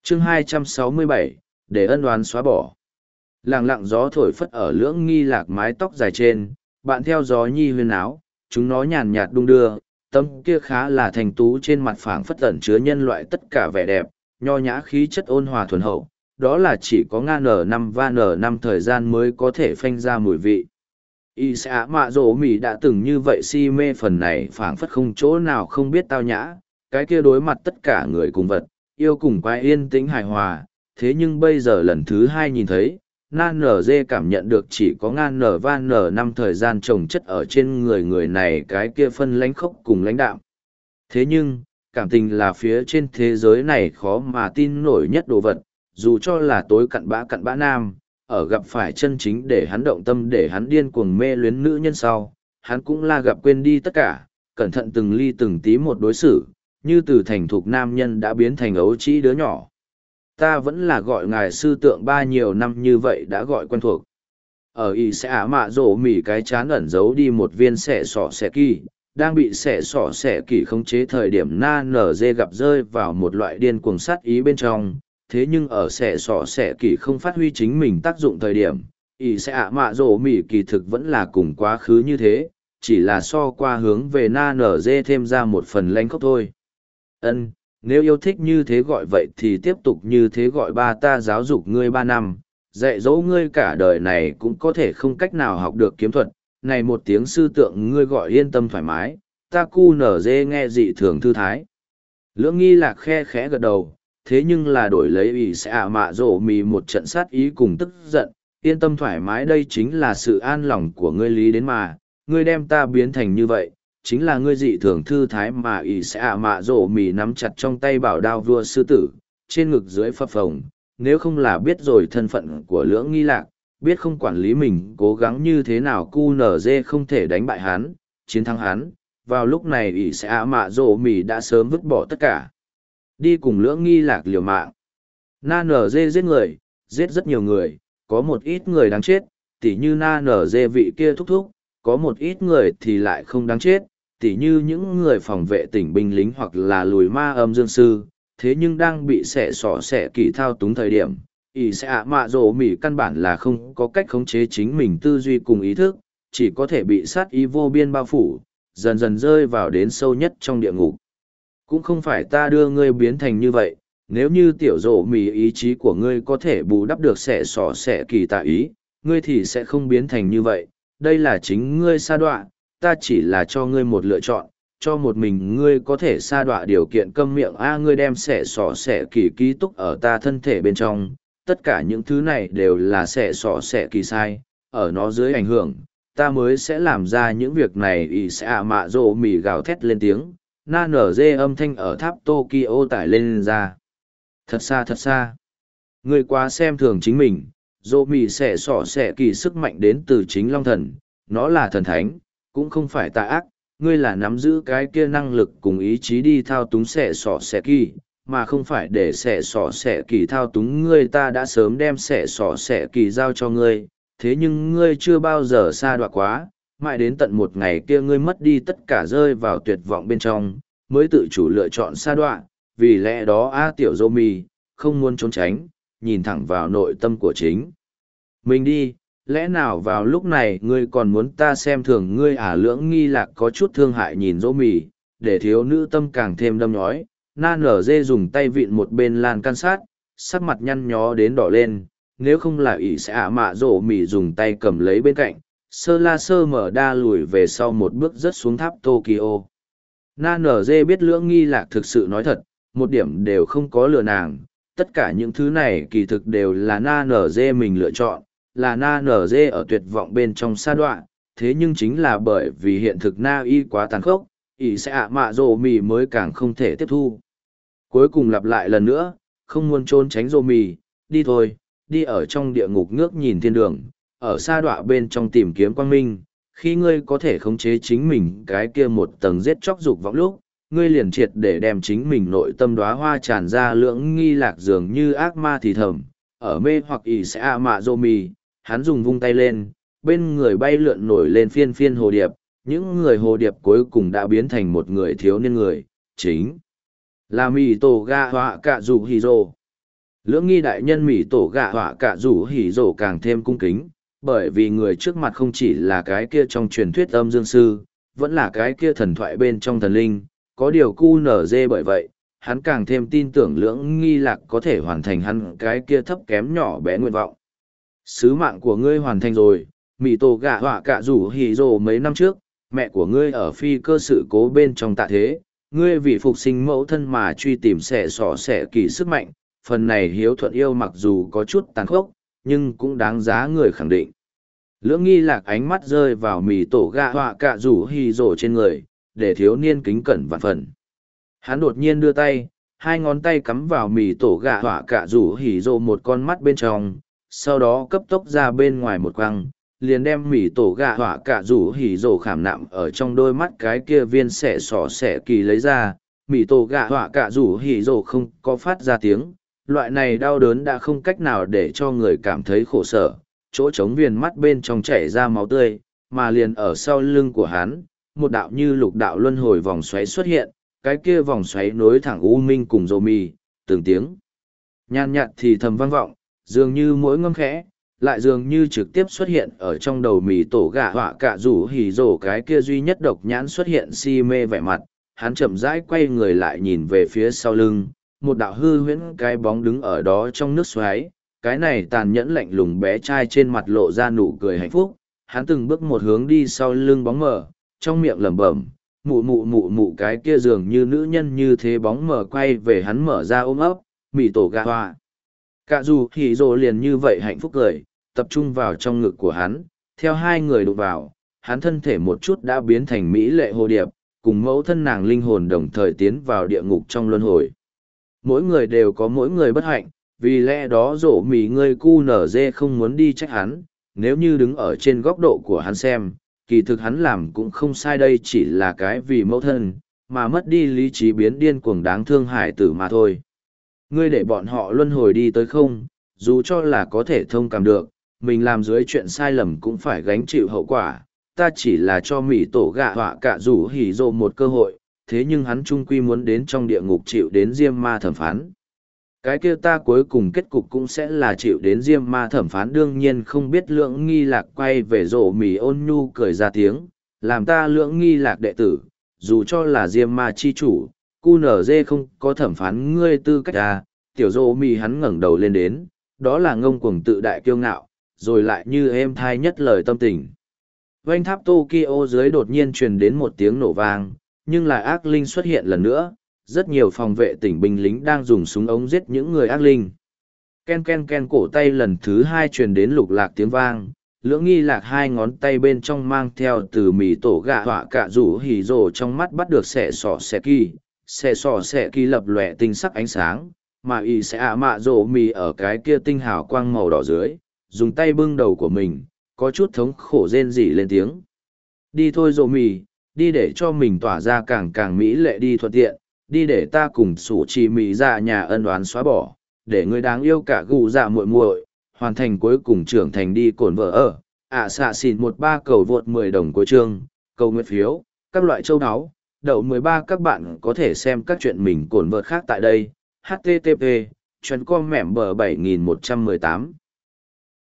chương 267, để ân oán xóa bỏ. Lặng lặng gió thổi phất ở lưỡng nghi lạc mái tóc dài trên, bạn theo gió nhi huyên áo, chúng nó nhàn nhạt đung đưa, tấm kia khá là thành tú trên mặt phảng phất ẩn chứa nhân loại tất cả vẻ đẹp, nho nhã khí chất ôn hòa thuần hậu, đó là chỉ có N5 và N5 thời gian mới có thể phanh ra mùi vị. Y xã mạ rỗ mỉ đã từng như vậy si mê phần này phảng phất không chỗ nào không biết tao nhã, cái kia đối mặt tất cả người cùng vật, yêu cùng quái yên tĩnh hài hòa, thế nhưng bây giờ lần thứ hai nhìn thấy, nan nở dê cảm nhận được chỉ có ngan nở van nở năm thời gian trồng chất ở trên người này cái kia phân lãnh khốc cùng lãnh đạm. Thế nhưng, cảm tình là phía trên thế giới này khó mà tin nổi nhất đồ vật, dù cho là tối cặn bã nam, ở gặp phải chân chính để hắn động tâm để hắn điên cuồng mê luyến nữ nhân sau, hắn cũng là gặp quên đi tất cả, cẩn thận từng ly từng tí một đối xử, như từ thành thục nam nhân đã biến thành ấu trĩ đứa nhỏ. Ta vẫn là gọi ngài sư tượng ba nhiều năm như vậy đã gọi quen thuộc. Ở y sẽ ả mạ rổ mỉ cái chán ẩn giấu đi một viên xẻ sỏ xẻ kỳ, đang bị xẻ sỏ xẻ kỳ khống chế thời điểm na nở dê gặp rơi vào một loại điên cuồng sát ý bên trong. Thế nhưng ở xẻ sỏ xẻ kỳ không phát huy chính mình tác dụng thời điểm, y sẽ ả mạ rổ mỉ kỳ thực vẫn là cùng quá khứ như thế, chỉ là so qua hướng về na nở dê thêm ra một phần lanh khốc thôi. Ân, nếu yêu thích như thế gọi vậy thì tiếp tục như thế gọi ba, ta giáo dục ngươi 3 năm, dạy dỗ ngươi cả đời này cũng có thể không cách nào học được kiếm thuật, này một tiếng sư tượng ngươi gọi yên tâm thoải mái, ta cu nở dê nghe dị thường thư thái. Lưỡng nghi lạc khe khẽ gật đầu, thế nhưng là đổi lấy ý sẽ ả mạ rổ mì một trận sát ý cùng tức giận, yên tâm thoải mái đây chính là sự an lòng của ngươi lý đến mà, ngươi đem ta biến thành như vậy. Chính là ngươi dị thường thư thái mà ỷ sẽ ả mạ rổ mì nắm chặt trong tay bảo đao vua sư tử, trên ngực dưới phập phồng, nếu không là biết rồi thân phận của lưỡng nghi lạc, biết không quản lý mình cố gắng như thế nào cu nở dê không thể đánh bại hắn, chiến thắng hắn, vào lúc này ỷ sẽ ả mạ rổ mì đã sớm vứt bỏ tất cả. Đi cùng lưỡng nghi lạc liều mạng. Na nở dê giết người, giết rất nhiều người, có một ít người đáng chết, tỉ như na nở dê vị kia thúc thúc, có một ít người thì lại không đáng chết, tỉ như những người phòng vệ tỉnh binh lính hoặc là lùi ma âm dương sư, thế nhưng đang bị xẻ sỏ xẻ kỳ thao túng thời điểm, ỷ sẽ ạ mạ rổ mỉ căn bản là không có cách khống chế chính mình tư duy cùng ý thức, chỉ có thể bị sát ý vô biên bao phủ, dần dần rơi vào đến sâu nhất trong địa ngục. Cũng không phải ta đưa ngươi biến thành như vậy, nếu như tiểu rổ mỉ ý chí của ngươi có thể bù đắp được xẻ sỏ xẻ kỳ tạ ý, ngươi thì sẽ không biến thành như vậy. Đây là chính ngươi sa đọa, ta chỉ là cho ngươi một lựa chọn, cho một mình ngươi có thể sa đọa điều kiện câm miệng ngươi đem xẻ sỏ xẻ kỳ ký túc ở ta thân thể bên trong, tất cả những thứ này đều là xẻ sỏ xẻ kỳ sai, ở nó dưới ảnh hưởng, ta mới sẽ làm ra những việc này. Ý sẽ ạ mạ rồ mỉ gào thét lên tiếng, na nở dê âm thanh ở tháp Tokyo tải lên ra. Thật xa, ngươi quá xem thường chính mình. Dô mì xẻ sỏ xẻ kỳ sức mạnh đến từ chính long thần, nó là thần thánh, cũng không phải tà ác, ngươi là nắm giữ cái kia năng lực cùng ý chí đi thao túng xẻ sỏ xẻ kỳ, mà không phải để xẻ sỏ xẻ kỳ thao túng ngươi. Ta đã sớm đem xẻ sỏ xẻ kỳ giao cho ngươi, thế nhưng ngươi chưa bao giờ sa đọa quá, mãi đến tận một ngày kia ngươi mất đi tất cả rơi vào tuyệt vọng bên trong, mới tự chủ lựa chọn sa đọa, vì lẽ đó tiểu dô mì, không muốn trốn tránh, nhìn thẳng vào nội tâm của chính mình đi. Lẽ nào vào lúc này ngươi còn muốn ta xem thường ngươi lưỡng nghi lạc có chút thương hại nhìn dỗ mì, để thiếu nữ tâm càng thêm đâm nhói. Na nở dê dùng tay vịn một bên lan can sát, sắc mặt nhăn nhó đến đỏ lên, nếu không là ỷ sẽ ả mạ dỗ mì dùng tay cầm lấy bên cạnh, sơ la sơ mở đa lùi về sau một bước rớt xuống tháp Tokyo. Na nở dê biết lưỡng nghi lạc thực sự nói thật, một điểm đều không có lừa nàng, tất cả những thứ này kỳ thực đều là na nở dê mình lựa chọn, là na nở dê ở tuyệt vọng bên trong sa đọa, thế nhưng chính là bởi vì hiện thực na y quá tàn khốc, ỷ sẽ ạ mạ rồ mì mới càng không thể tiếp thu. Cuối cùng lặp lại lần nữa, không muốn trốn tránh rồ mì, đi thôi, đi ở trong địa ngục ngước nhìn thiên đường, ở sa đọa bên trong tìm kiếm quang minh. Khi ngươi có thể khống chế chính mình cái kia một tầng giết chóc dục vọng lúc, ngươi liền triệt để đem chính mình nội tâm đóa hoa tràn ra. Lưỡng nghi lạc dường như ác ma thì thầm, ở mê hoặc ỷ sẽ ạ mạ rồ mì, hắn dùng vung tay lên, bên người bay lượn nổi lên phiên phiên hồ điệp, những người hồ điệp cuối cùng đã biến thành một người thiếu niên người, chính là mì tổ ga họa cạ dù hì rồ. Lưỡng nghi đại nhân Mỹ tổ gạ họa cả rủ hỉ rổ càng thêm cung kính, bởi vì người trước mặt không chỉ là cái kia trong truyền thuyết âm dương sư, vẫn là cái kia thần thoại bên trong thần linh, có điều cu nở dê bởi vậy, hắn càng thêm tin tưởng lưỡng nghi lạc có thể hoàn thành hắn cái kia thấp kém nhỏ bé nguyện vọng. Sứ mạng của ngươi hoàn thành rồi, Mỹ tổ gạ họa cả rủ hỉ rổ mấy năm trước, mẹ của ngươi ở phi cơ sự cố bên trong tạ thế, ngươi vì phục sinh mẫu thân mà truy tìm xẻ sỏ xẻ kỳ sức mạnh, phần này hiếu thuận yêu mặc dù có chút tàn khốc, nhưng cũng đáng giá người khẳng định. Lưỡng nghi lạc ánh mắt rơi vào mì tổ gạ họa cạ rủ hì rổ trên người, để thiếu niên kính cẩn vạn phần. Hắn đột nhiên đưa tay, hai ngón tay cắm vào mì tổ gạ họa cạ rủ hì rổ một con mắt bên trong, sau đó cấp tốc ra bên ngoài một quăng, liền đem mì tổ gạ họa cạ rủ hì rổ khảm nạm ở trong đôi mắt cái kia viên xẻ sỏ xẻ kỳ lấy ra. Mì tổ gạ họa cạ rủ hì rổ không có phát ra tiếng, loại này đau đớn đã không cách nào để cho người cảm thấy khổ sở, chỗ trống viền mắt bên trong chảy ra máu tươi, mà liền ở sau lưng của hắn, một đạo như lục đạo luân hồi vòng xoáy xuất hiện, cái kia vòng xoáy nối thẳng U Minh cùng Dô Mì, từng tiếng nhàn nhạt thì thầm vang vọng, dường như mỗi ngâm khẽ, lại dường như trực tiếp xuất hiện ở trong đầu mì tổ gạ họa cạ rủ hỉ rổ cái kia duy nhất độc nhãn xuất hiện si mê vẻ mặt, hắn chậm rãi quay người lại nhìn về phía sau lưng, một đạo hư huyễn cái bóng đứng ở đó trong nước xoáy, cái này tàn nhẫn lạnh lùng bé trai trên mặt lộ ra nụ cười hạnh phúc, hắn từng bước một hướng đi sau lưng bóng mờ, trong miệng lẩm bẩm, mụ mụ mụ mụ cái kia dường như nữ nhân như thế bóng mờ quay về hắn mở ra ôm ấp, mỉ tổ gà hoa. Cả dù hỉ rồ liền như vậy hạnh phúc cười, tập trung vào trong ngực của hắn, theo hai người đụng vào, hắn thân thể một chút đã biến thành mỹ lệ hồ điệp, cùng mẫu thân nàng linh hồn đồng thời tiến vào địa ngục trong luân hồi. Mỗi người đều có mỗi người bất hạnh, vì lẽ đó rổ mì ngươi cu nở dê không muốn đi trách hắn, nếu như đứng ở trên góc độ của hắn xem, kỳ thực hắn làm cũng không sai, đây chỉ là cái vì mẫu thân, mà mất đi lý trí biến điên cuồng đáng thương hải tử mà thôi. Ngươi để bọn họ luân hồi đi tới không, dù cho là có thể thông cảm được, mình làm dưới chuyện sai lầm cũng phải gánh chịu hậu quả, ta chỉ là cho mỉ tổ gạ họa cả rủ hỉ rộ một cơ hội, thế nhưng hắn trung quy muốn đến trong địa ngục chịu đến diêm ma thẩm phán. Cái kia ta cuối cùng kết cục cũng sẽ là chịu đến diêm ma thẩm phán, đương nhiên không biết lưỡng nghi lạc quay về rổ mì ôn nhu cười ra tiếng, làm ta lưỡng nghi lạc đệ tử, dù cho là diêm ma chi chủ, cu nở dê không có thẩm phán ngươi tư cách à, tiểu rổ mì hắn ngẩng đầu lên đến, đó là ngông cuồng tự đại kiêu ngạo, rồi lại như êm thai nhất lời tâm tình. Vành tháp Tokyo dưới đột nhiên truyền đến một tiếng nổ vang, nhưng lại ác linh xuất hiện lần nữa, rất nhiều phòng vệ tỉnh binh lính đang dùng súng ống giết những người ác linh. Ken ken ken cổ tay lần thứ hai truyền đến lục lạc tiếng vang, lưỡng nghi lạc hai ngón tay bên trong mang theo từ mì tổ gạ họa cạ rủ hỉ rồ trong mắt bắt được xẻ sỏ xẻ kỳ lập lòe tinh sắc ánh sáng, mà y sẽ ạ mạ rổ mì ở cái kia tinh hào quang màu đỏ dưới, dùng tay bưng đầu của mình, có chút thống khổ rên rỉ lên tiếng. Đi thôi rổ mì, đi để cho mình tỏa ra càng càng mỹ lệ đi thuận tiện, đi để ta cùng sủ trì mỹ ra nhà ân oán xóa bỏ, để người đáng yêu cả gù dạ muội muội hoàn thành cuối cùng trưởng thành đi cổn vợ ở, xạ xỉn 13 cầu vượt 10 đồng cuối chương, cầu nguyện phiếu, các loại châu áo, đậu 13 các bạn có thể xem các chuyện mình cổn vợt khác tại đây, http, chuyên com mẻm bờ 7118.